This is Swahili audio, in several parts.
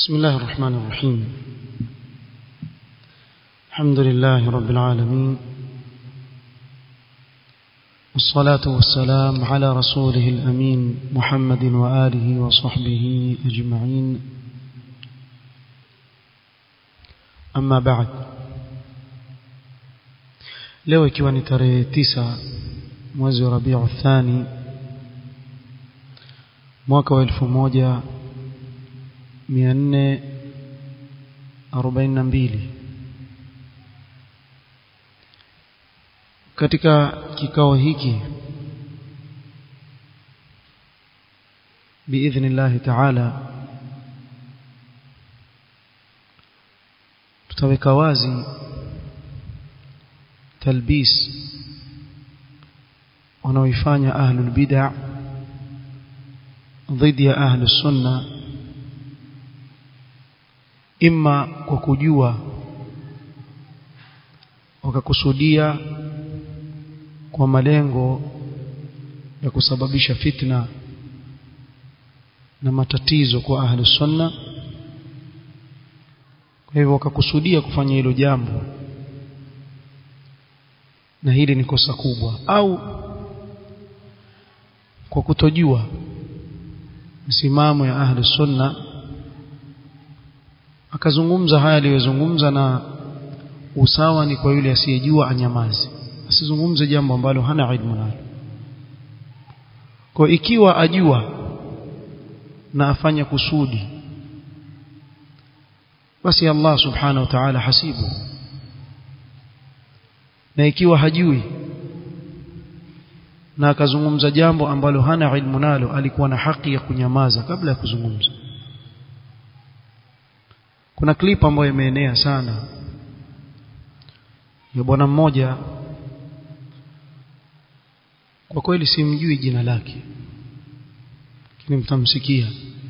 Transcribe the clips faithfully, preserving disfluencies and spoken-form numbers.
بسم الله الرحمن الرحيم. الحمد لله رب العالمين، والصلاة والسلام على رسوله الأمين محمد وآله وصحبه أجمعين. أما بعد، leo ikiwa ni tarehe tisa mwezi wa Rabiul Thani mwaka wa elfu moja mia nne arobaini na mbili, katika kikao hiki biidhnillah ta'ala tutaweka wazi talbis wanaoifanya ahlul bid'ah dhidi ya ahlus sunna, imma kwa kujua wakakusudia kwa malengo ya kusababisha fitna na matatizo kwa ahlus sunna. Kwa hivyo wakakusudia kufanya hilo jambo, na hili ni kosa kubwa, au kwa kutojua msimamo ya ahlus sunna akazungumza haya aliyozungumza, na usawa ni kwa yule asiyejua anyamazi, asizungumze jambo ambalo hana ilmu nalo. Kwa ikiwa ajua na afanya kusudi, basi Allah subhanahu wa ta'ala hasibu, na ikiwa hajui na akazungumza jambo ambalo hana ilmu nalo, alikuwa na haki ya kunyamaza kabla ya kuzungumza. Kuna clip ambayo imeenea sana ya bwana mmoja, kwa kweli simjui jina lake, lakini mtamsikia.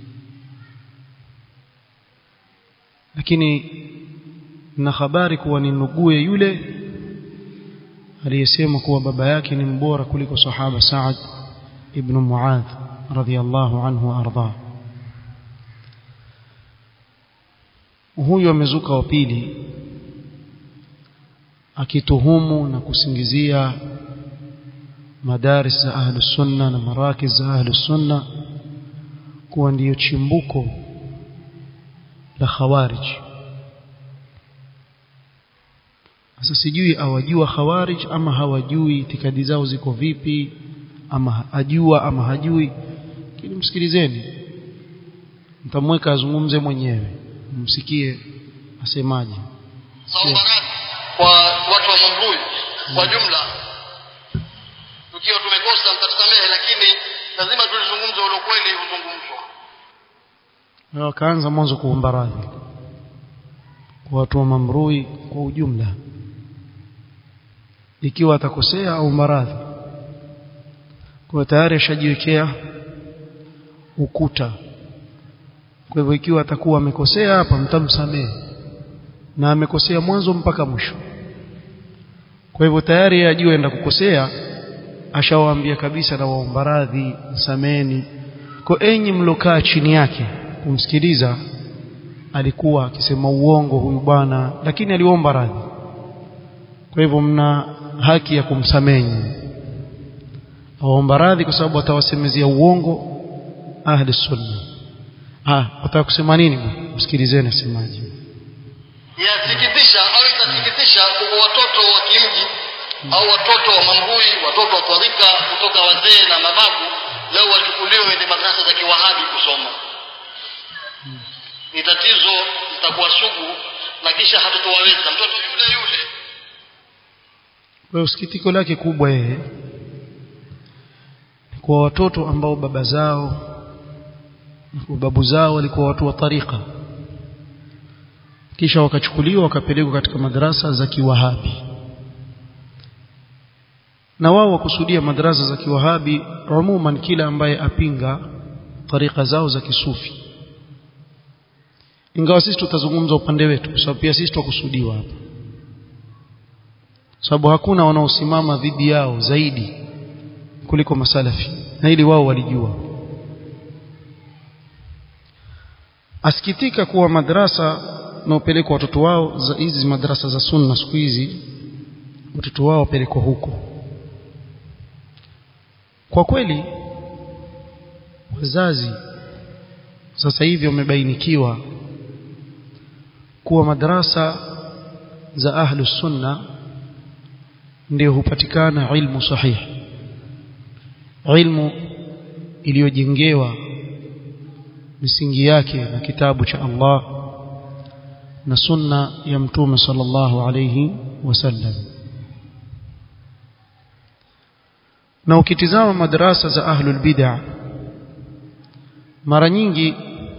Lakini na habari kuwa ni nduguye yule aliyesema kuwa baba yake ni mbora kuliko sahaba Sa'ad ibn Muadh radhiyallahu anhu wa ardha. Huyu amezuka wa pili akituhumu na kusingizia madaris za ahlus sunna na marakiz za ahlus sunna kuwa ndiyo chimbuko la khawarij. Sasa sijui awajua khawarij ama hawajui, itikadi zao ziko vipi, ama ajua ama hajui. Lakini msikilizeni, mtamweka azungumze mwenyewe, msikie asemaje. Kwa watu wa Mambrui kwa jumla, tukiwa tumekosa mtatusamehe, lakini lazima tulizungumze ule kweli uzungumzwa. Na wakaanza mwanzo kuomba radhi kwa watu wa Mambrui kwa ujumla, ikiwa atakosea au maradhi, kwa tayari ashajiwekea ukuta. Kwa hivyo ikiwa atakuwa amekosea hapa, mtamsamehe, na amekosea mwanzo mpaka mwisho. Kwa hivyo tayari ajue enda kukosea, ashawaambia kabisa na waomba radhi, msameni. Kwa enyi mlokaa chini yake kumsikiliza, alikuwa akisema uongo huyu bwana, lakini aliomba radhi. Kwa hivyo mna haki ya kumsamehe, aomba radhi kwa sababu atawasemezea uongo ahli sunna. Ah, wataka kusema nini? Msikilizeni asemaje. Yasikitisha au itasikitisha kwa watoto wa kimji au watoto wa Mambrui, watoto wa tarika kutoka wazee na mababu, leo wachukuliwe ni madrasa za kiwahabi kusoma. Ni tatizo litakuwa sugu, na kisha hatutowaweza mtoto yule yule. Kwa usikitiko lake kubwa yeye kwa watoto ambao baba zao na babu zao walikuwa watu wa tarika, kisha wakachukuliwa wakapelekwa katika madrasa za kiwahabi. Na wao wakusudia madrasa za kiwahabi umuman kila ambaye apinga tarika zao za kisufi, ingawa sisi tutazungumza upande wetu, kwa sababu pia sisi tukusudiwa hapa, sababu hakuna wanaosimama dhidi yao zaidi kuliko masalafi, na ili wao walijua. asikitika kuwa madrasa na upelekwa watoto wao za hizi madrasa za sunna siku hizi watoto wao pelekwa huko. Kwa kweli wazazi sasa hivi wamebainikiwa kuwa madrasa za ahlus sunna ndio hupatikana ilmu sahihi, ilmu iliyojengewa misingi yake na kitabu cha Allah na sunna ya mtume sallallahu alayhi wasallam. Na ukitizama madrasa za ahlul bid'ah mara nyingi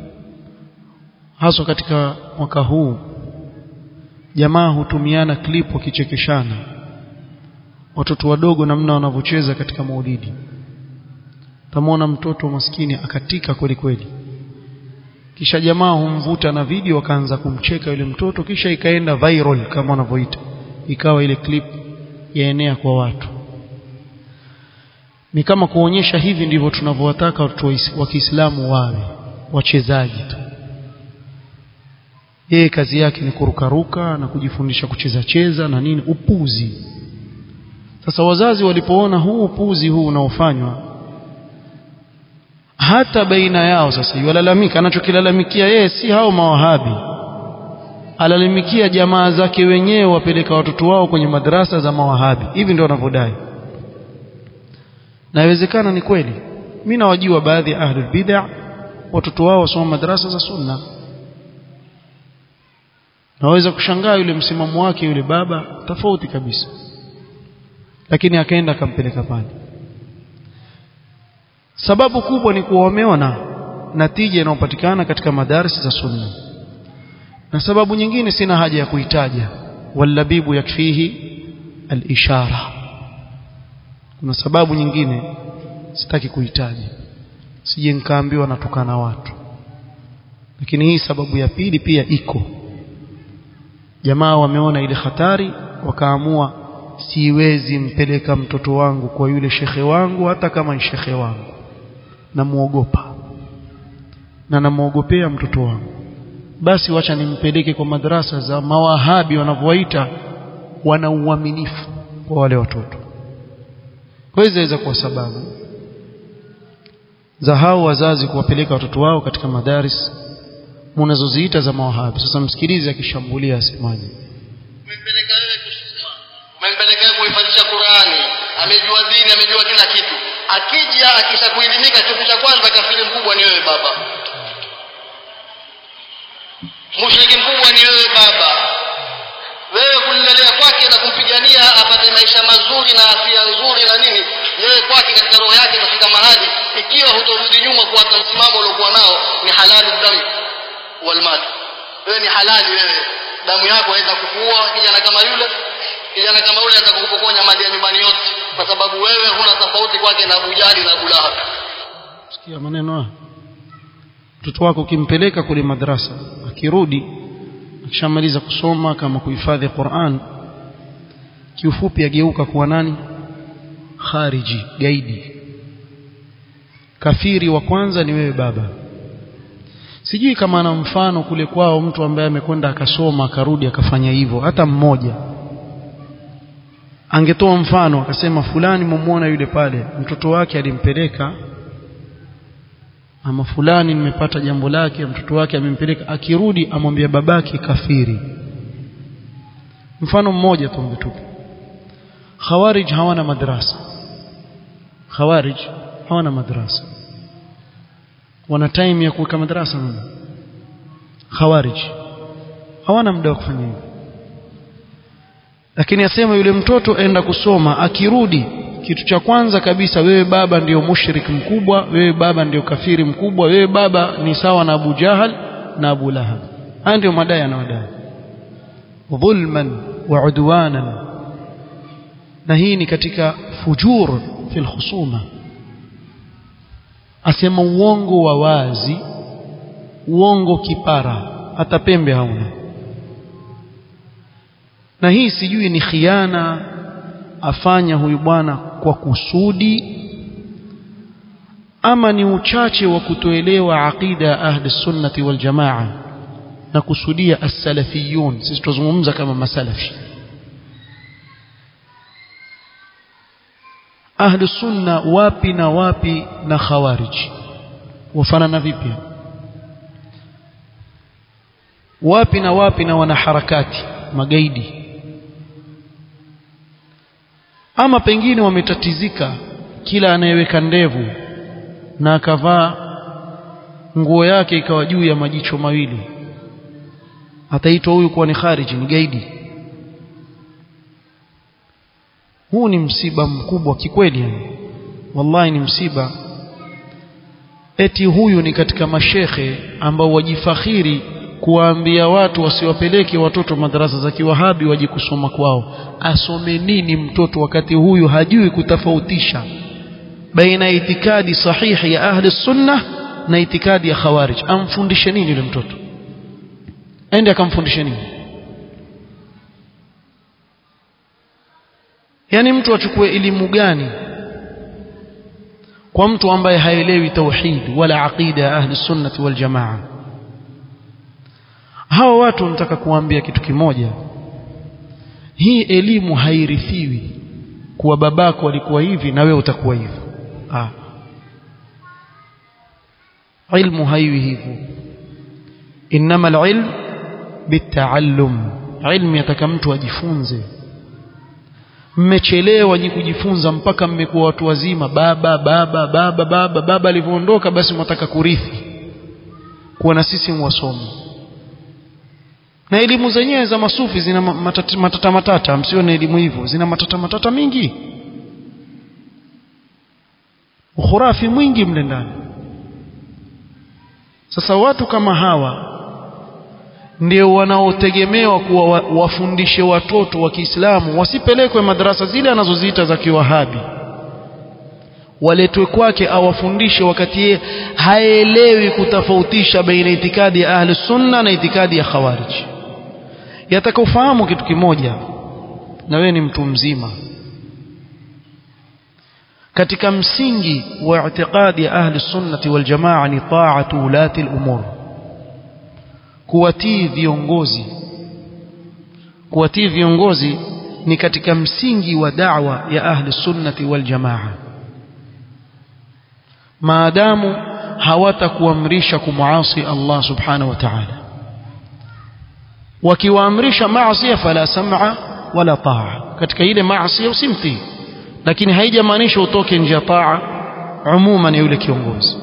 hasa katika mwaka huu jamaa hutumiana clip wakichekeshana watoto wadogo namna wanavyocheza katika maulidi. Tamwona mtoto maskini akatika kweli kweli, kisha jamaa humvuta na video wakaanza kumcheka yule mtoto, kisha ikaenda viral kama wanavyoita, ikawa ile clip yaenea kwa watu. Ni kama kuonyesha hivi ndivyo tunavyowataka watoto wa Kiislamu wawe, wachezaji tu. Yeye kazi yake ni kurukaruka na kujifundisha kucheza cheza na nini, upuzi. Sasa wazazi walipoona huu upuzi huu unaofanywa hata baina yao, sasa yulalamika, anachokilalamikia yeye si hao mawahabi, alalamikia jamaa zake wenyewe wapeleka watoto wao kwenye madrasa za mawahabi. Hivi ndio wanavyodai. Na inawezekana ni kweli. Mimi nawajua baadhi ya ahlul bid'ah watoto wao wasoma madrasa za sunna. Naweza kushangaa yule msimamo wake yule baba tofauti kabisa, lakini akaenda akampeleka pale. Sababu kubwa ni kuwa wameona natija inayopatikana katika madarasa za sunna. Na sababu nyingine sina haja ya kuitaja, walabibu yakfihi al-ishara. Kuna sababu nyingine sitaki kuitaja, sije nikaambiwa natukana watu, lakini hii sababu ya pili pia iko. Jamaa wameona ile hatari, wakaamua siwezi mpeleka mtoto wangu kwa yule shekhe wangu hata kama ni shekhe wangu, namuogopa na namuogopea mtoto wangu, basi wacha nimpeleke kwa madrasa za mawahabi wanavyoita, wana uaminifu kwa wale watoto. Kwa hiyo inaweza kuwa sababu za hao wazazi kuwapeleka watoto wao katika madaris mnazoziita za mawahabi. Sasa msikilize akishambulia asemaje. Umempeleka wewe kusoma, umempeleka wewe kuhifadhisha Qur'ani, amejua dini, amejua kila kitu. Akija akishakuelimika, kitu cha kwanza kafiri mkubwa ni wewe baba. Mushriki mkubwa ni wewe baba. Wewe kulelea kwake na kumpigania apate maisha mazuri na afya nzuri na nini, yeye kwake katika roho yake kufika mahali, ikiwa hutorudi nyuma kuacha msimamo uliokuwa nao, ni halali damu wal mal. Wewe ni halali, wewe damu yako inaweza kukuua kijana kama yule, kijana kama yule anaweza kukupokonya mali ya nyumbani yote, kwa sababu wewe huna tofauti kwake na Abu Jahali na Abu Lahab. Sikia maneno haya. Mtoto wako ukimpeleka kule madrasa, akirudi akishamaliza kusoma kama kuhifadhi Qur'an, kiufupi ageuka kuwa nani? Khariji, gaidi. Kafiri wa kwanza ni wewe baba. Sijui kama ana mfano kule kwao mtu ambaye amekwenda akasoma akarudi akafanya hivyo, hata mmoja. Angetoa mfano akasema fulani mumuona yule pale, mtoto wake alimpeleka, ama fulani nimepata jambo lake, mtoto wake amempeleka, akirudi amwambia babake kafiri. Mfano mmoja tu mtupu. Khawarij hawana madrasa. Khawarij hawana madrasa. Wana time ya kuweka madrasa nini? Khawarij hawana muda wa kufanya hivyo. Lakini asema yule mtoto enda kusoma, akirudi kitu cha kwanza kabisa, wewe baba ndio mushrik mkubwa, wewe baba ndio kafiri mkubwa, wewe baba ni sawa na Abu Jahal na Abu Lahab. Haya ndio madai anawadai, dhulman wa udwanan. Na hii ni katika fujur fil khusuma. Asema uongo wa wazi, uongo kipara, hata pembe hauna. Na hii sijui ni khiana afanya huyu bwana kwa kusudi, ama ni uchache wa kutoelewa aqida ahli sunnati wal jamaa na kusudia as-salafiyun. Sisi tuzungumza kama masalafi. ahli sunna wapi na wapi na khawarij wafanana vipi? Wapi na wapi na wanaharakati magaidi? Ama pengine wametatizika, kila anayeweka ndevu na akavaa nguo yake ikawa juu ya majicho mawili ataitwa huyu kuwa ni khariji, ni gaidi. Huu ni msiba mkubwa kikweli, yani wallahi ni msiba. Eti huyu ni katika mashekhe ambao wajifakhiri kuwaambia watu wasiwapeleke watoto madrasa za kiwahabi waje kusoma kwao. Asome nini mtoto wakati huyu hajui kutofautisha baina itikadi sahihi ya ahli sunna na itikadi ya khawarij? Amfundishe nini yule mtoto? Aende akamfundishe nini? Yani mtu achukue elimu gani kwa mtu ambaye haelewi tauhid wala aqida ya ahli sunnati wal jamaa? Hawa watu nataka kuambia kitu kimoja, hii elimu hairithiwi kuwa babako alikuwa hivi na wewe utakuwa hivi. Ah, ilmu haiwi hivyo. Inma alilm bitaallum, ilmu yataka mtu ajifunze. Mmechelewa nyinyi kujifunza mpaka mmekuwa watu wazima, baba baba baba baba baba alivyoondoka basi mtaka kurithi kuwa na sisi mwasome. Na elimu zenyewe za masufi zina matata matata, matata. Msione elimu hivyo, zina matata matata mingi, ukhurafi mwingi mle ndani. Sasa watu kama hawa ndio wanaotegemewa kuwa wafundishe watoto wa Kiislamu, wasipelekwe madrasa zile anazoziita za kiwahabi, waletwe kwake awafundishe wakati yeye haelewi kutofautisha baina itikadi ya ahli sunna na itikadi ya khawarij. Yatakaofahamu kitu kimoja, na wewe ni mtu mzima, katika msingi wa itikadi ya ahli sunnati wal jamaa ni ta'atu ulati al-umur, kuwatii viongozi. Kuwatii viongozi ni katika msingi wa da'wa ya ahli sunnati wal jamaa, maadamu hawatakuamrisha kumuasi Allah subhanahu wa ta'ala. Wakiwaamrisha maasi fala sam'a wala ta'a, katika ile maasi usimtii, lakini haijamaanisha utoke nje ya taa umuman yule kiongozi.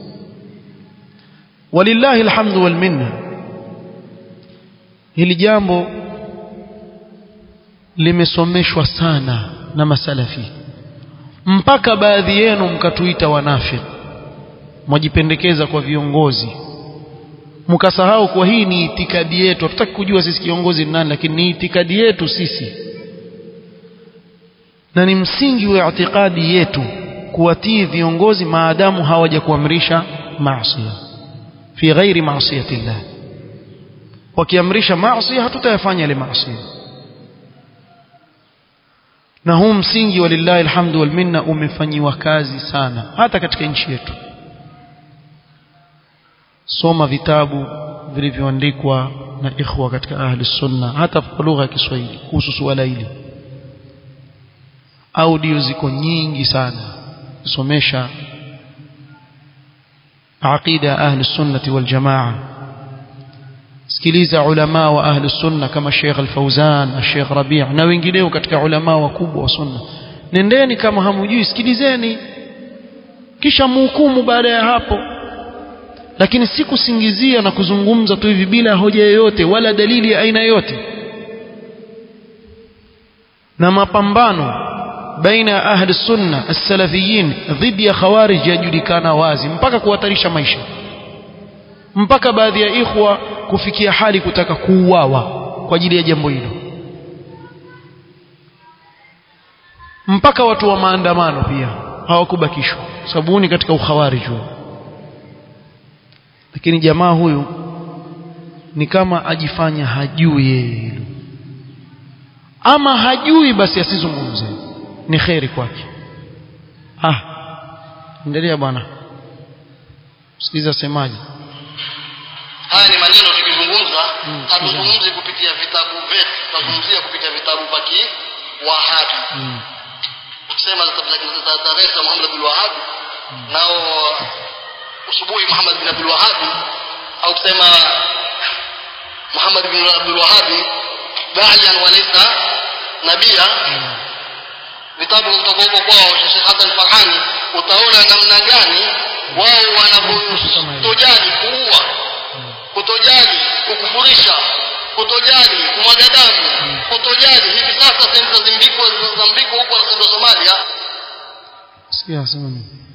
Walillahi alhamdu wal minna, hili jambo limesomeshwa sana na masalafi, mpaka baadhi yenu mkatuita wanafiki, mwajipendekeza kwa viongozi, mkasahau kwa hii ni itikadi yetu. Hatutaki kujua sisi kiongozi ni nani, lakini ni itikadi yetu sisi na ni msingi wa itikadi yetu kuwatii viongozi maadamu hawajakuamrisha maasi fi ghairi maasiyati Allah. Wakiamrisha maasi hatutayafanya ile maasi. Na huu msingi walillahi alhamdu wal minna umefanyiwa kazi sana hata katika nchi yetu. Soma vitabu vilivyoandikwa na ikhwa katika ahli sunna hata kwa lugha ya Kiswahili kuhusu suala hili. Audio ziko nyingi sana kusomesha aqida ahli sunnati wal jamaa. Sikiliza ulama wa ahli sunna kama Sheikh Al-Fauzan, Sheikh Rabi' na wengineo katika ulama wakubwa wa sunna. Nendeni kama hamujui, sikilizeni kisha muhukumu baada ya hapo. Lakini si kusingizia na kuzungumza tu hivi bila hoja yoyote wala dalili ya aina yoyote. Na mapambano baina ahli sunna as-salafiyin dhidi ya khawarij yajulikana wazi, mpaka kuhatarisha maisha, mpaka baadhi ya ikhwa kufikia hali kutaka kuuawa kwa ajili ya jambo hilo, mpaka watu wa maandamano pia hawakubakishwa sabuni katika ukhawarij. Lakini jamaa huyu ni kama ajifanya hajui yeye, ama hajui basi asizungumze, ni khairi kwake. Ah, endelea bwana. sikiza semaji. Haya ni maneno tukizungumza, hatuzungumzi kupitia vitabu vyetu, tunazungumzia kupitia vitabu vya Wahabi. Mm. Ukisema za tarehe za Muhammad bin Wahhab, nao usubuhi Muhammad bin Abdul Wahhab, au kusema Muhammad bin Abdul Wahhab da'iyan wa laysa nabia. Vitabu kutoka huko kwao Sheikh Hassan Farhani, utaona namna gani wao wanavyojali kuua, kutojali kukufurisha, kutojali kumwaga damu, kutojali. Hivi sasa sehemu za Zimbiko za Mzambiko huko na Somalia, sikia sema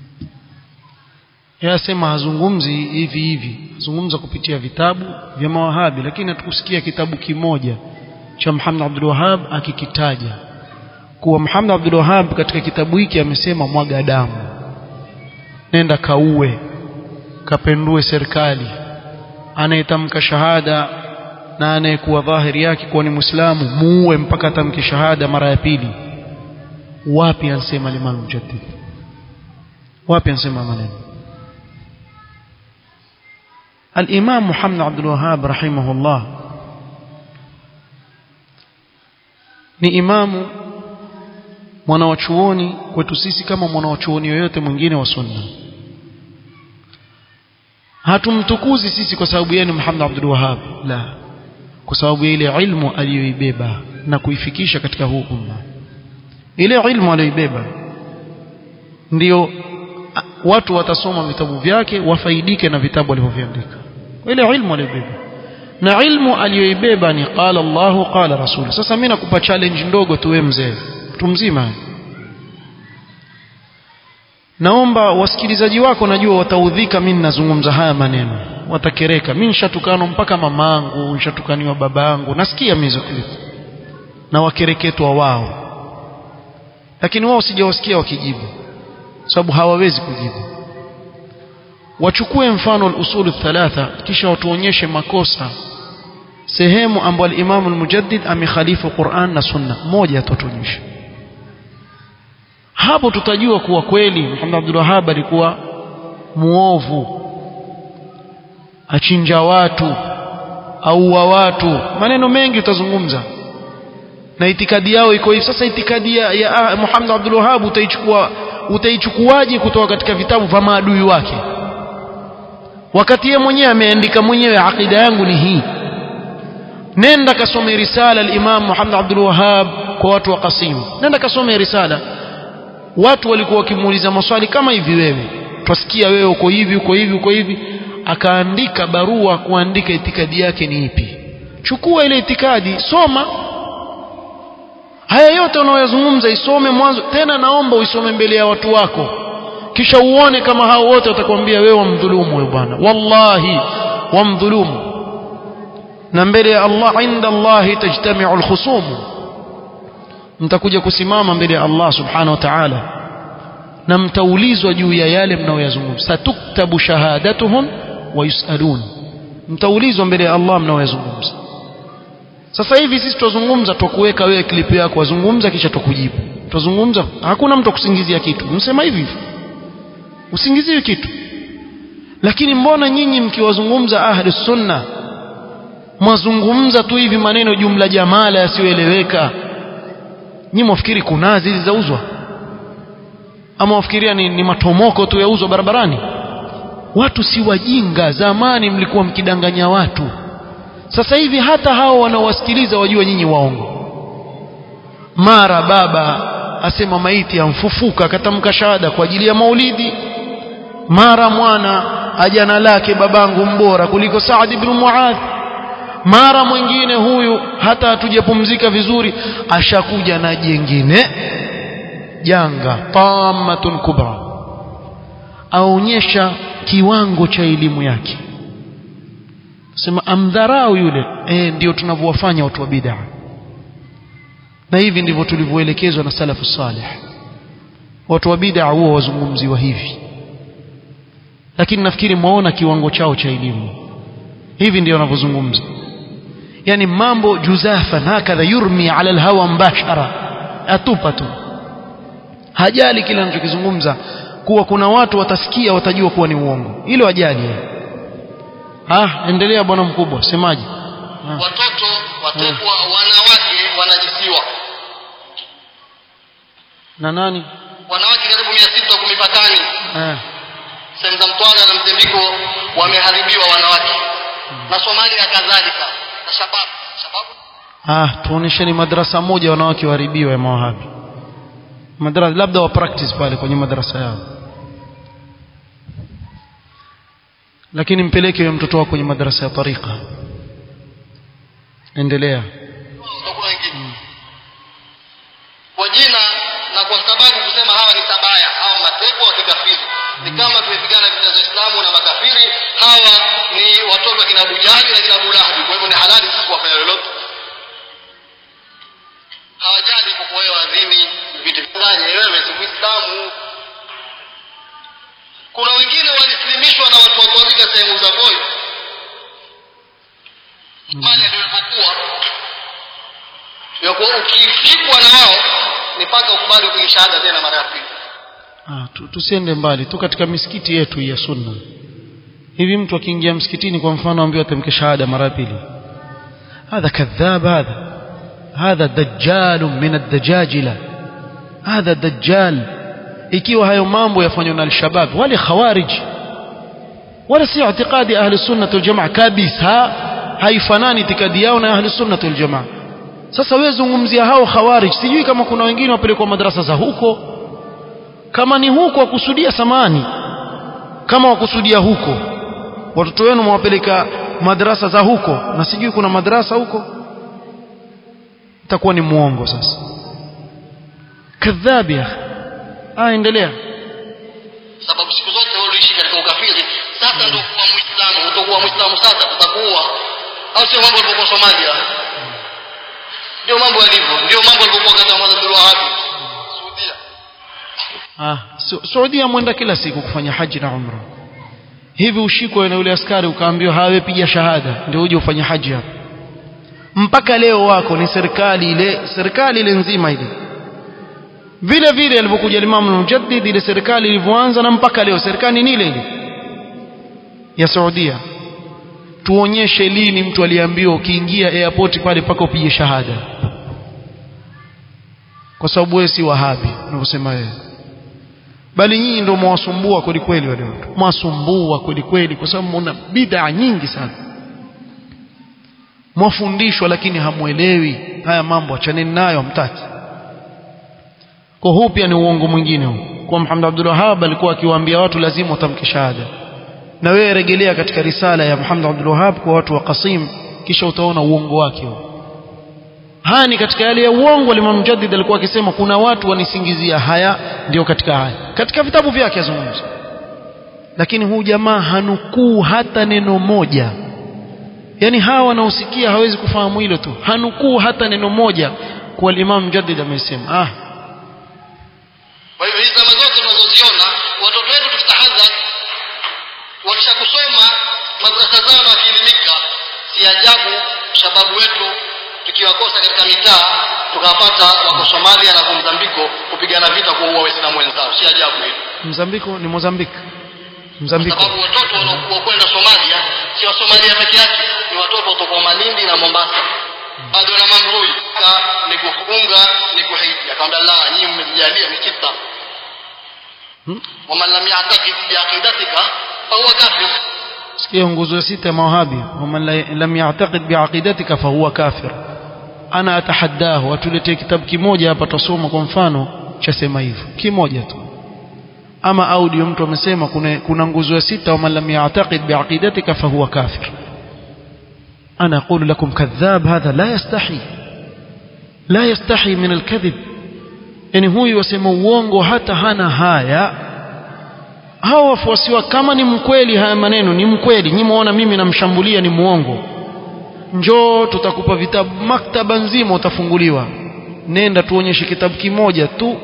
yasema hazungumzi hivi hivi, azungumza kupitia vitabu vya mawahabi, lakini hatukusikia kitabu kimoja cha Muhammad Abdul Wahhab akikitaja kuwa Muhammad Abdul Wahhab katika kitabu hiki amesema mwaga damu, nenda kauwe, kapendue serikali, anayetamka shahada na anayekuwa dhahiri yake kuwa ni Muislamu muue mpaka atamke shahada mara ya pili. Wapi anasema Imam Mujaddid? Wapi anasema maneno? Al-Imam Muhammad Abdul Wahhab rahimahullah ni imamu mwanawachuoni kwetu sisi kama mwanawachuoni yoyote mwingine wa sunna. Hatumtukuzi sisi kwa sababu yeye ni Muhammad Abdul Wahhab, la, kwa sababu ile ilmu aliyoibeba na kuifikisha katika huu umma. Ile ilmu aliyoibeba ndio watu watasoma vitabu vyake wafaidike na vitabu alivyoviandika. Ile ilmu aliyoibeba, na ilmu aliyoibeba ni qala Allahu qala Rasul. Sasa mimi nakupa challenge ndogo tu, wewe mzee, mtu mzima, naomba wasikilizaji wako, najua wataudhika mimi nazungumza haya maneno, watakereka. Mimi nishatukana mpaka mamangu, nishatukaniwa babangu, nasikia mizo clip na wakereketwa wao, lakini wao sijawasikia wakijibu, sababu hawawezi kujibu. Wachukue mfano al-usul thalatha, kisha watuonyeshe makosa sehemu ambapo al-Imam al-Mujaddid amekhalifu Qur'an na Sunna, moja tutuonyeshe. Hapo tutajua kuwa kweli Muhammad Abdul Wahhab alikuwa muovu, achinja watu au wa watu. Maneno mengi utazungumza na itikadi yao iko hivi. Sasa itikadi ya, ya Muhammad Abdul Wahhab utaichukua utaichukuaje kutoka katika vitabu vya maadui wake, wakati yeye mwenyewe ameandika mwenyewe akida yangu ni hii? Nenda kasome risala al-Imam Muhammad Abdul Wahhab kwa watu wa Qasim, nenda kasome risala. Watu walikuwa wakimuuliza maswali kama hivi, wewe twasikia wewe uko hivi uko hivi uko hivi, akaandika barua kuandika itikadi yake ni ipi. Chukua ile itikadi, soma haya yote unayozungumza, isome mwanzo. Tena naomba uisome mbele ya watu wako, kisha uone kama hao wote watakwambia wewe wamdhulumu wewe bwana, wallahi wamdhulumu. Na mbele ya Allah, inda Allah tajtami'u al-khusum, mtakuja kusimama mbele ya Allah subhanahu wa ta'ala na mtaulizwa juu ya yale mnaoyazungumza. Satuktabu shahadatuhum wa yusalun, mtaulizwa mbele ya Allah mnaoyazungumza. Sasa hivi sisi tuzungumza, tukuweka wewe clip yako wazungumza, kisha tukujibu. Tuzungumza, hakuna mtu kusingizia kitu, msema hivi hivi, usingiziwe kitu. Lakini mbona nyinyi mkiwazungumza ahli sunna mwazungumza tu hivi maneno jumla jamala yasiyoeleweka? Nyinyi mwafikiri kunazi hizi zauzwa, ama wafikiria ni, ni matomoko tu yauzwa barabarani? Watu si wajinga. Zamani mlikuwa mkidanganya watu, sasa hivi hata hao wanaowasikiliza wajua nyinyi waongo. Mara baba asema maiti amfufuka akatamka shahada kwa ajili ya maulidi, mara mwana ajana lake babangu mbora kuliko Saad ibn Muadh, mara mwingine huyu hata hatujapumzika vizuri ashakuja na jingine janga tamatun kubra, aonyesha kiwango cha elimu yake. Sema amdharau yule. Eh, ndio tunavyowafanya watu wa bid'a, na hivi ndivyo tulivyoelekezwa na salafu salih. Watu wa bid'a huwa wazungumziwa hivi, lakini nafikiri muona kiwango chao cha elimu. Hivi ndio wanavyozungumza, yani mambo juzafa hakadha, yurmi ala alhawa mbashara, atupa tu, hajali kile anachokizungumza kuwa kuna watu watasikia watajua kuwa ni uongo, ile wajali. Ah, endelea bwana mkubwa, semaje? Ah. Watoto watekwa, wanawake wanajisiwa na nani? Wanawake karibu mia sita kumipakani. Eh. Sehemu za Mtwara na Mzambiko wameharibiwa wanawake. Hmm. Na Somalia kadhalika. Na Shabab, Shabab. Ah, tuonesheni madrasa moja wanawake waharibiwa ya mawahabi. Madrasa labda wa practice pale kwenye madrasa yao. Lakini mpeleke yule mtoto wako kwenye madrasa ya tariqa. Endelea. Hmm. Kwa jina na kwa sababu kusema hawa ni tabaya, hawa matekwa wa kikafiri. Hmm. Ni kama tumepigana vita za Uislamu na makafiri, hawa ni watoto kina Abu Jahali na kina Abu Lahab. Kwa hivyo ni halali sisi kuwafanya lolote. Hawajali kwa wewe adhini vitu fulani, wewe si Muislamu. Kuna wengine walislimishwa na watu wa kuandika sehemu za Voi. Pale ndio ilipokuwa. Yako ukifikwa na wao ni paka ukubali kupiga shahada tena mara ya pili. Ah, tusiende mbali tu katika misikiti yetu ya sunna. Hivi mtu akiingia msikitini kwa mfano ambaye atamke shahada mara ya pili. Hadha kadhab hadha. Hadha dajjal min ad-dajajila. Hadha dajjal. Ikiwa hayo mambo yafanywa na al-shabab wale khawarij wala si i'tiqadi ahli sunnah wal jamaa kabisa, haifanani itikadi yao na ahli sunnah wal jamaa. Sasa wewe zungumzia hao khawarij, sijui kama kuna wengine wapelekwa madrasa za huko. Kama ni huko wakusudia samani, kama wakusudia huko watoto wenu mwapeleka madrasa za huko na sijui kuna madrasa huko, itakuwa ni muongo. Sasa kadhab ya ah, endelea. Sababu siku zote wao waliishi katika ukafiri, sasa ndio kuwa Muislamu, utakuwa Muislamu sasa tutakuwa, au sio? Mambo yalivyokuwa Somalia ndio mambo yalivyo, ndio mambo yalivyokuwa katika Abdul Wahhab Saudia. Ah, Saudia mwenda kila siku kufanya haji na umra. Hivi ushikwe na yule askari ukaambiwa hawe piga shahada ndio uje ufanye haji hapa. Mpaka leo wako ni serikali ile, serikali ile nzima ile. Vile vile alipokuja Imam al-Mujaddid ile serikali ilivyoanza na mpaka leo serikali ni ile ile ya Saudia. Tuonyeshe lini mtu aliambiwa ukiingia airport pale paka upige shahada. Kwa sababu wewe si wahabi unavyosema wewe. Bali nyinyi ndio mwasumbua kweli kweli wale watu. Mwasumbua kweli kweli kwa sababu mna bid'a nyingi sana. Mwafundishwa lakini hamuelewi haya mambo, achaneni nayo mtaki. Kwa huu pia ni uongo mwingine huu. Kwa Muhammad Abdul Wahhab alikuwa akiwaambia watu lazima utamke shahada. Na wewe rejelea katika risala ya Muhammad Abdul Wahhab kwa watu wa Qasim, kisha utaona uongo wake huo. Hani katika yale ya uongo Imam Mujaddid alikuwa akisema kuna watu wanisingizia haya, ndio katika haya. Katika vitabu vyake azungumza. Lakini huu jamaa hanukuu hata neno moja. Yani hawa wanaosikia hawezi kufahamu hilo tu. Hanukuu hata neno moja kwa Imam Mujaddid amesema. Ah. Kwa hivyo hizi zama zote tunazoziona watoto wetu tukitahadhari wakisha kusoma madrasa zao na wakilimika, si ajabu shababu wetu tukiwakosa katika mitaa tukawapata wako Somalia na Mozambiko kupigana vita kuua Waislamu wenzao. Si ajabu hilo. Mozambiko ni Mozambiki. Mozambiko. Kwa sababu watoto wanaokuwa kwenda Somalia si wa Somalia peke yake, ni watoto kutoka Malindi na Mombasa. Bado na mamrui ni kufunga ni kuhiji. Akamwambia Allah, nyinyi mmejalia ni sita. Hmm? Waman lam ya'taqid bi aqidatika fa huwa kafir. Sikia nguzo ya sita mawahabi, waman lam ya'taqid bi aqidatika fa huwa kafir. Ana atahaddahu, atuletee kitabu kimoja hapa tusome kwa mfano cha sema hivyo. Kimoja tu. Ama audio mtu amesema kuna kuna nguzo ya sita, waman lam ya'taqid bi aqidatika fa huwa kafir. أنا أقول لكم كذاب هذا لا يستحي لا يستحي من الكذب. يعني هو يسمى uongo hata hana haya. Hao wafuasi wa kama ni mkweli haya maneno ni mkweli, nyinyi muona mimi namshambulia ni muongo, njoo tutakupa vitabu maktaba nzima utafunguliwa. Nenda tuonyeshe kitabu kimoja tu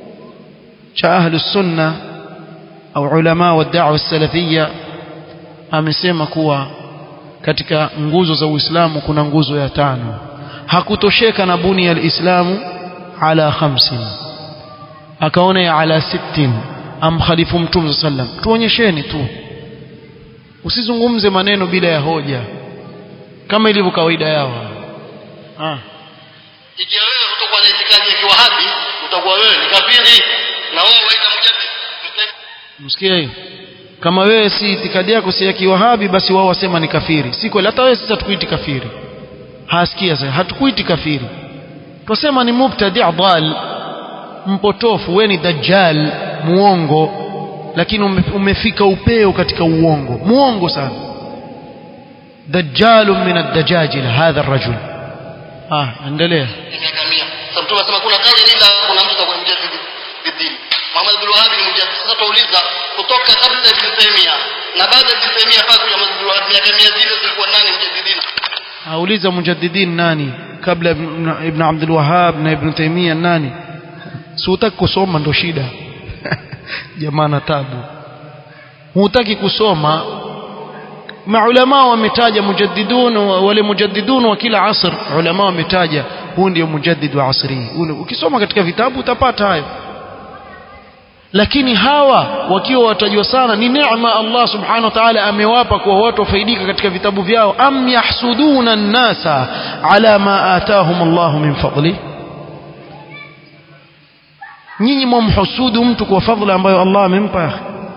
cha ahli sunna au ulama wa da'wa salafia amesema kuwa katika nguzo za Uislamu kuna nguzo ya tano. Hakutosheka na bunia al-Islamu ala khamsin, akaona ya ala sittin, amkhalifu mtume sallam, tuonyesheni tu, usizungumze maneno bila ya hoja kama ilivyo kawaida yao. Ah, ikiwa wewe utakuwa na itikadi ya kiwahabi utakuwa wewe ni kafiri na wao waita mujaddid. Msikia hiyo? Kama wewe si itikadi yako si ya kiwahabi basi wao wasema ni kafiri. Si kweli, hata wewe sisi hatukuiti kafiri. Hasikia sasa, hatukuiti kafiri. Tusema ni mubtadi' dhal, mpotofu, wewe ni dajjal, muongo, lakini umefika upeo katika uongo. Muongo sana. Dajjal min ad-dajajil hadha ar-rajul. Ah, endelea. Nimekamia. Sasa mtu anasema kuna kauli ila kuna mtu atakuwa mujaddid bidini. Muhammad bin Wahhab ni mujaddid. Sasa tuuliza kutoka kabla ya Ibn Taymiyyah na baada ya Ibn Taymiyyah mpaka Muhammad bin Wahhab miaka mia zile zilikuwa nani mujaddidina? Auliza mujaddidin nani kabla Ibn Abdul Wahhab na Ibn Taymiyyah nani? Si hutaki kusoma ndo shida. Jamaa na tabu. Hutaki kusoma. Maulama wametaja mujaddidun, wale mujaddidun wa kila asr ulama wametaja huyu ndio mujaddid wa asri. Ukisoma katika vitabu utapata hayo. Lakini hawa wakiwa watajua sana ni neema Allah subhanahu wa ta'ala amewapa kwa watu wafaidika katika vitabu vyao. Am yahsuduna an-nasa ala ma atahum Allah min fadli, nyinyi mumhusudu mtu kwa fadhila ambayo Allah amempa.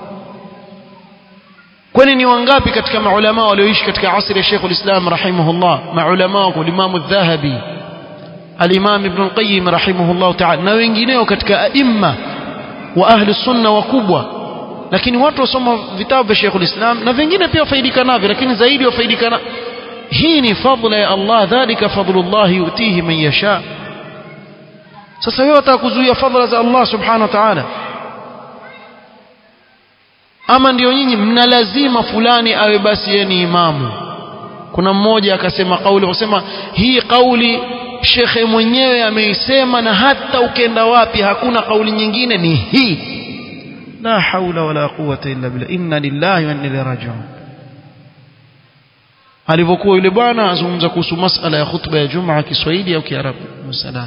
Kwani ni wangapi katika maulama walioishi katika asri ya Sheikh al-Islam rahimahullah, maulama wa Imam al-Dhahabi, al-Imam Ibn al-Qayyim rahimahullah ta'ala na wengineo katika aima wa ahli sunna wakubwa, lakini watu wasoma vitabu vya Sheikh al-Islam na wengine pia wafaidika navyo, lakini zaidi wafaidika na hii ni fadhila ya Allah, dhalika fadlullah yutihi man yasha. Sasa wewe utakuzuia fadhila za Allah subhanahu wa ta'ala? Ama ndio nyinyi mna lazima fulani awe basi yeye ni imamu? Kuna mmoja akasema kauli, akasema hii kauli shekhe mwenyewe ameisema na hata ukenda wapi hakuna kauli nyingine ni hii. La haula wala quwwata illa billah, inna lillahi wa inna ilaihi raji'un. Alipokuwa yule bwana azungumza kuhusu masala ya khutba ya Jumaa Kiswahili au Kiarabu, msaada,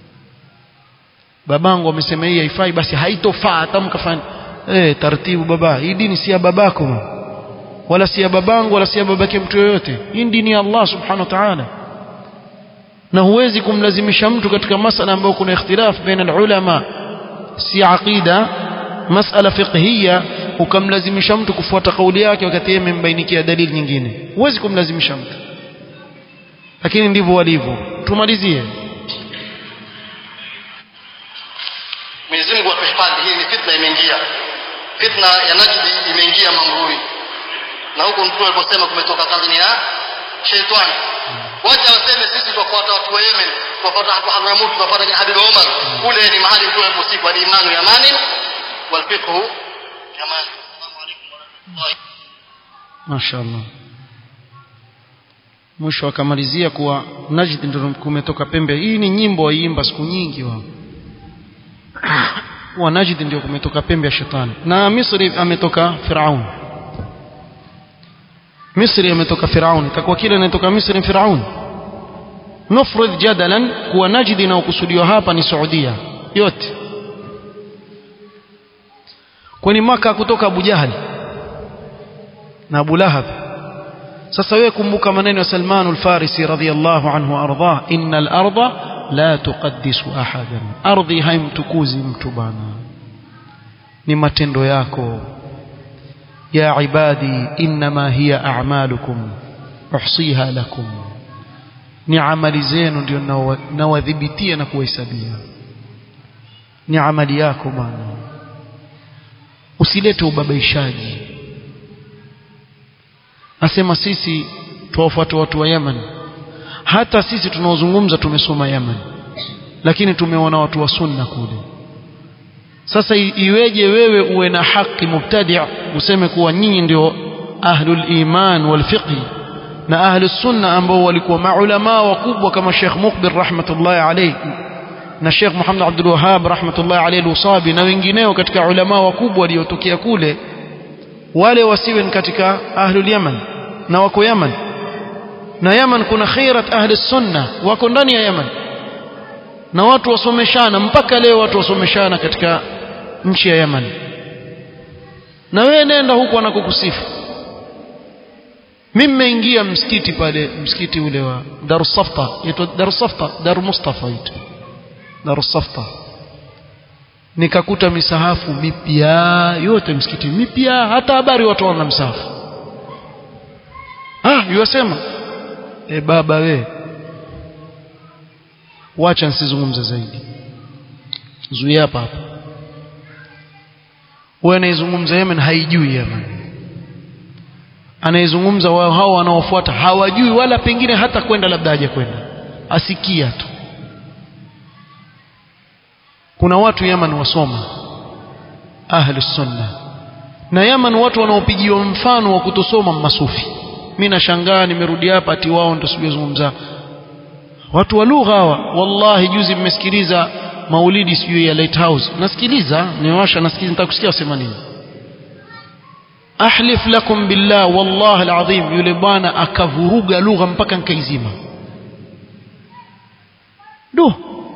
babangu amesema hii haifai, basi haitofaa hata mkafanya eh taratibu. Baba, hii dini si ya babako wala si ya babangu wala si ya babake mtu yoyote, hii dini ya Allah subhanahu wa ta'ala. Na huwezi kumlazimisha mtu katika masala ambayo kuna ikhtilaf baina ulama, si aqida, masala fiqhiyya, ukamlazimisha mtu kufuata kauli yake wakati yeye amembainikia dalili nyingine. Huwezi kumlazimisha mtu, lakini ndivyo walivyo. Tumalizie. Mwenyezi Mungu atuhifadhi. Hii ni fitna imeingia, fitna ya Najdi imeingia Mamrui, na huko mtume aliposema kumetoka kazi ya shetani. Wacha waseme sisi tufuata watu wa Yemen, tufuata hapo Hadramaut, tufuata Habib Omar, kule ni mahali mtume aliposifu al-imanu yamani wal fiqhu yamani. Assalamu alaykum wa rahmatullahi. Mashaallah. Mwisho akamalizia kuwa Najd ndio kumetoka pembe. Hii ni nyimbo waimba siku nyingi wao. Wa Najd ndio kumetoka pembe ya shetani. Na Misri ametoka Firaun. Misri ametoka Firaun, itakuwa kile inatoka Misri Firaun. Nufrid jadalan kuwa Najd na ukusudiwa hapa ni Saudia yote. Kwani Maka kutoka Abu Jahal na Abu Lahab. Sasa wewe kumbuka maneno ya Salman al-Farisi radhiyallahu anhu arda, innal arda la tuqaddisu ahadan, ardhi haimtukuzi mtu bana, ni matendo yako. Ya ibadi inma hiya a'malukum uhsiha lakum, ni amali zenu ndio nawadhibitia na kuhesabia, ni amali yako bana. Usilete ubabaishaji. Nasema sisi tuwafuata watu wa Yemen, hata sisi tunaozungumza tumesoma Yemen, lakini tumeona watu wa sunna kule. Sasa iweje wewe uwe na haki mubtadi' useme kuwa nyinyi ndio ahlul iman wal fiqh na ahlus sunna ambao walikuwa maulama wakubwa kama Sheikh Muqbil rahmatullahi alayhi na Sheikh Muhammad Abdul Wahhab rahmatullahi alayhi al-Usabi na wengineo katika ulama wakubwa waliotokea kule, wale wasiwe katika ahlul Yaman na wako Yaman? Na Yaman kuna khairat ahli sunna wako ndani ya Yaman, na watu wasomeshana mpaka leo, watu wasomeshana katika nchi ya Yaman. na wewe nenda huko anakokusifu. Mimi nimeingia msikiti pale, msikiti ule wa Darus Safta, yaitwa Darus Safta, Darul Mustafa yetu, Darus Safta, nikakuta misahafu mipya yote msikiti mipya, hata habari watu wana msahafu. Ah, yosema e baba we, wacha nisizungumze zaidi, zuia hapa hapa. Wewe anayezungumza Yemen haijui Yemen, anayezungumza wao hao wanaofuata hawajui, wala pengine hata kwenda labda haja kwenda, asikia tu. Kuna watu Yemen wasoma ahli sunna, na Yemen watu wanaopigiwa mfano wa kutosoma masufi. Mimi nashangaa, nimerudi hapa ati wao ndio sijazungumza watu wa lugha hawa. Wallahi juzi mmesikiliza maulidi sijui ya Lighthouse, nasikiliza niwasha nasikiliza, nitakusikia wasema nini. Ahlif lakum billah, wallahi alazim, yule bwana akavuruga lugha mpaka nkaizima. Do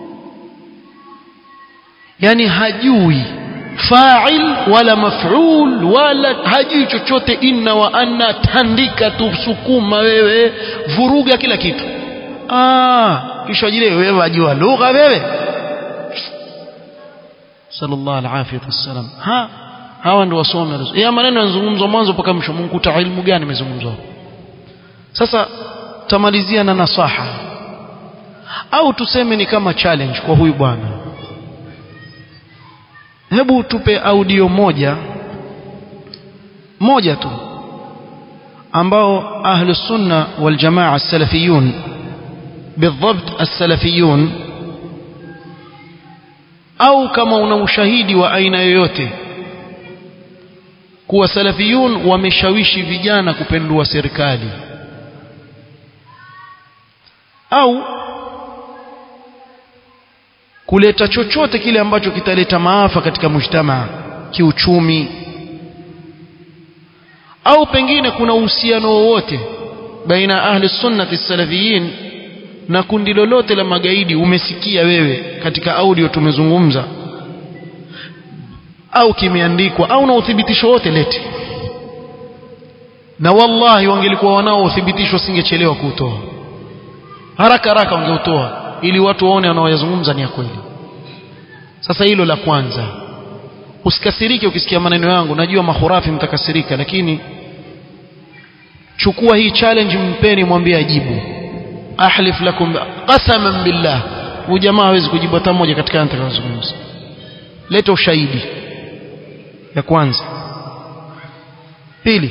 yani hajui fa'il wala maf'ul wala hajui chochote. Inna wa anna, tandika tu, sukuma wewe, vuruga kila kitu. Ah, kisha jile wewe wajua lugha wewe. Sallallahu alaihi wasallam. Ha, hawa ndio wasome ya maneno yanazungumzwa mwanzo mpaka mwisho. Mungu ta ilmu gani imezungumzwa? Sasa tamalizia na nasaha, au tuseme ni kama challenge kwa huyu bwana. Hebu tupe audio moja moja tu ambao ahlus sunna wal jamaa as-salafiyun, بالضبط as-salafiyun, au kama una ushahidi wa aina yoyote kuwa salafiyun wameshawishi vijana kupendua serikali, au kuleta chochote kile ambacho kitaleta maafa katika mujtamaa kiuchumi, au pengine kuna uhusiano wowote baina ahli sunnati salafiyin na kundi lolote la magaidi umesikia wewe katika audio tumezungumza, au kimeandikwa, au na uthibitisho wote lete. Na wallahi wangelikuwa wanao uthibitisho singechelewa kuutoa, haraka haraka wangeutoa ili watu waone wanaoyazungumza ni ya kweli. Sasa hilo la kwanza. Usikasirike ukisikia maneno yangu, najua mahurafi mtakasirika, lakini chukua hii challenge, mpeni, mwambie ajibu. Ahlif lakum qasaman billah, huyu jamaa hawezi kujibu hata moja katika nitakazozungumza. Leta ushahidi. Ya kwanza. Pili,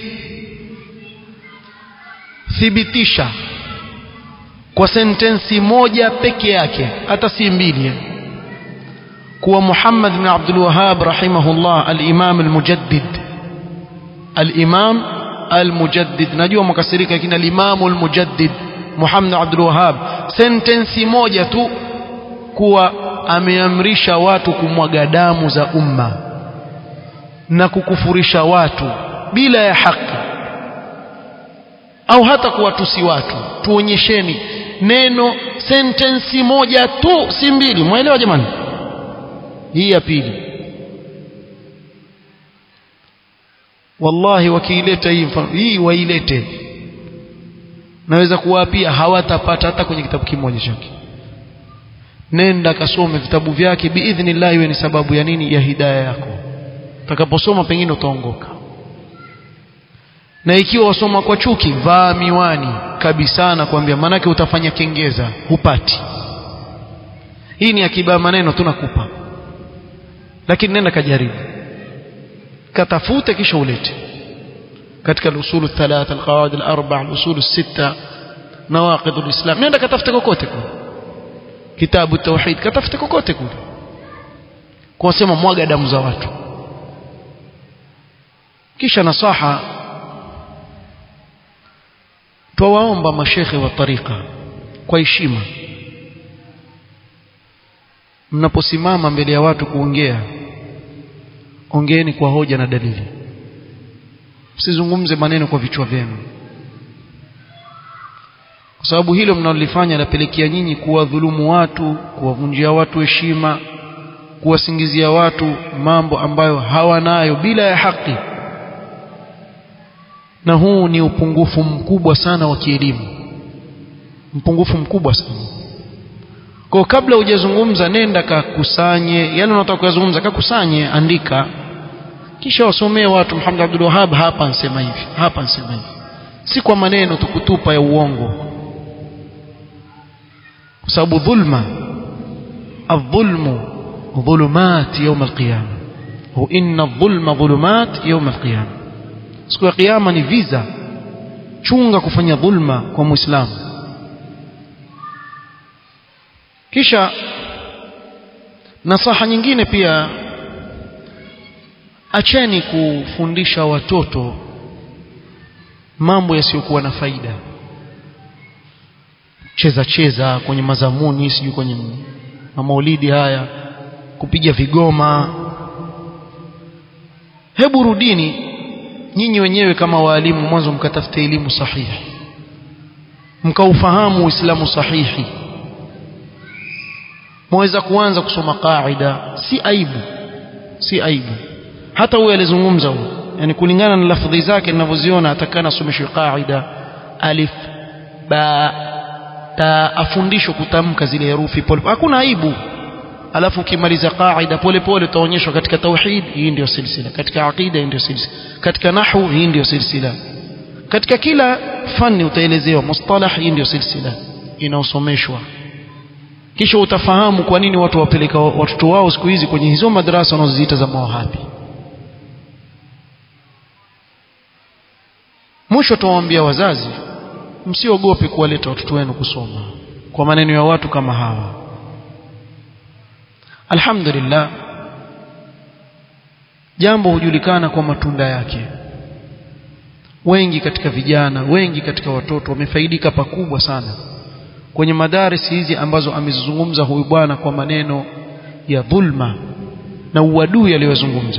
thibitisha kwa sentensi moja peke yake, hata si mbili, kuwa Muhammad bin Abdul Wahhab rahimahullah al-Imam al-Mujaddid, al-Imam al-Mujaddid, najua mkasirika, lakini al-Imam al-Mujaddid Muhammad Abdul Wahhab, sentensi moja tu, kuwa ameamrisha watu kumwaga damu za umma na kukufurisha watu bila ya haki, au hata kuwatusi watu. Tuonyesheni neno, sentensi moja tu, si mbili. Muelewa jamani? Hii ya pili. Wallahi wakiileta hii mfano hii, wailete, naweza kuwapia hawatapata hata kwenye kitabu kimoja chake. Nenda kasome vitabu vyake, biidhnillah iwe ni sababu ya nini? Ya hidayah yako. Utakaposoma pengine utaongoka. Na ikiwa wasoma kwa chuki, vaa miwani kabisa na kuambia, manake utafanya kengeza, hupati. Hii ni akiba maneno tunakupa, lakini nenda kajaribu, katafute, kisha ulete katika al-usul al-thalatha, al-qawaid al-arba'a, al-usul al-sitta, nawaqid al-islam. Nenda katafute kokote kule, kitabu tauhid katafute kokote kule, kwa sema mwaga damu za watu. Kisha nasaha, twawaomba mashekhe wa tariqa kwa heshima, mnaposimama mbele ya watu kuongea, ongeeni kwa hoja na dalili, msizungumze maneno kwa vichwa vyenu, kwa sababu hilo mnalolifanya lapelekea nyinyi kuwadhulumu watu, kuwavunjia watu heshima, kuwasingizia watu mambo ambayo hawanayo bila ya haki. na huu ni upungufu mkubwa sana wa kielimu, mpungufu mkubwa sana. Kwa kabla hujazungumza nenda kakusanye yale unataka kuzungumza, kakusanye, andika, kisha wasomee watu. Muhammad Abdul Wahhab hapa ansema hivi, hapa ansema hivi, si kwa maneno tukutupa ya uongo, kwa sababu dhulma, adh-dhulmu dhulumat yawm al-qiyamah, wa inna adh-dhulma dhulumat yawm al-qiyamah. Siku ya kiyama ni visa. Chunga kufanya dhulma kwa Muislamu. Kisha nasaha nyingine pia, acheni kufundisha watoto mambo yasiyokuwa na faida, cheza cheza kwenye mazamuni, sijui kwenye maulidi haya, kupiga vigoma. Hebu rudini nyinyi wenyewe kama walimu, mwanzo mkatafute elimu sahihi, mkaufahamu Uislamu sahihi. Mweza kuanza kusoma kaida, si aibu, si aibu. Hata huyo alizungumza huyo, yani kulingana na lafdhi zake ninavyoziona, atakana asomeshwe kaida alif ba ta, afundishwe kutamka zile herufi pole, hakuna aibu. Alafu ukimaliza kaida pole pole utaonyeshwa katika tauhid, hii ndio silsila, katika aqida hii ndio silsila, katika nahwu hii ndio silsila, katika kila fani utaelezewa mustalah, hii ndio silsila inaosomeshwa. Kisha utafahamu kwa nini watu wapeleka watoto wao siku hizi kwenye hizo madrasa wanazoziita za mawahabi. Mwisho tuwaambia wazazi, msiogope kuwaleta watoto wenu kusoma kwa maneno ya watu kama hawa. Alhamdulillah, jambo hujulikana kwa matunda yake. Wengi katika vijana, wengi katika watoto wamefaidika pakubwa sana kwenye madarisi hizi ambazo amezungumza huyu bwana kwa maneno ya dhulma na uadui aliyozungumza.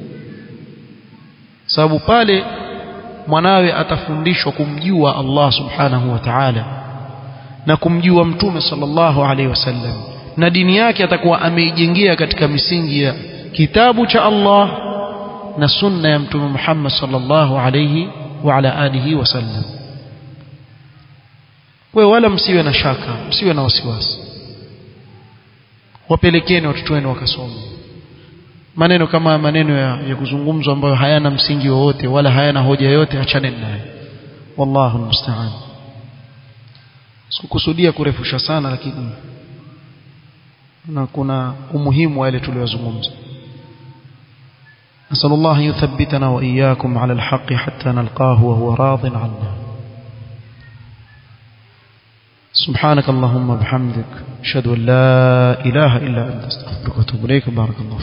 Sababu pale mwanawe atafundishwa kumjua Allah subhanahu wa ta'ala na kumjua Mtume sallallahu alaihi wasallam, na dini yake atakuwa ameijengea katika misingi ya kitabu cha Allah na sunna ya Mtume Muhammad sallallahu alaihi wa ala alihi wasallam. Kwa wala msiwe na shaka, msiwe na wasiwasi, wapelekeni watoto wenu wakasome. Maneno kama maneno ya, ya kuzungumzwa ambayo hayana msingi wowote wala hayana hoja yoyote, achane naye. Wallahu almusta'an. Sikukusudia kurefusha sana, lakini na kuna umuhimu wa yale tuliyozungumza. Nasallallahu yuthabbitana wa iyyakum ala alhaqi hatta nalqahu wa huwa radin 'anna. سبحانك اللهم وبحمدك اشهد ان لا اله الا انت استغفرك واتوب اليك. بارك الله.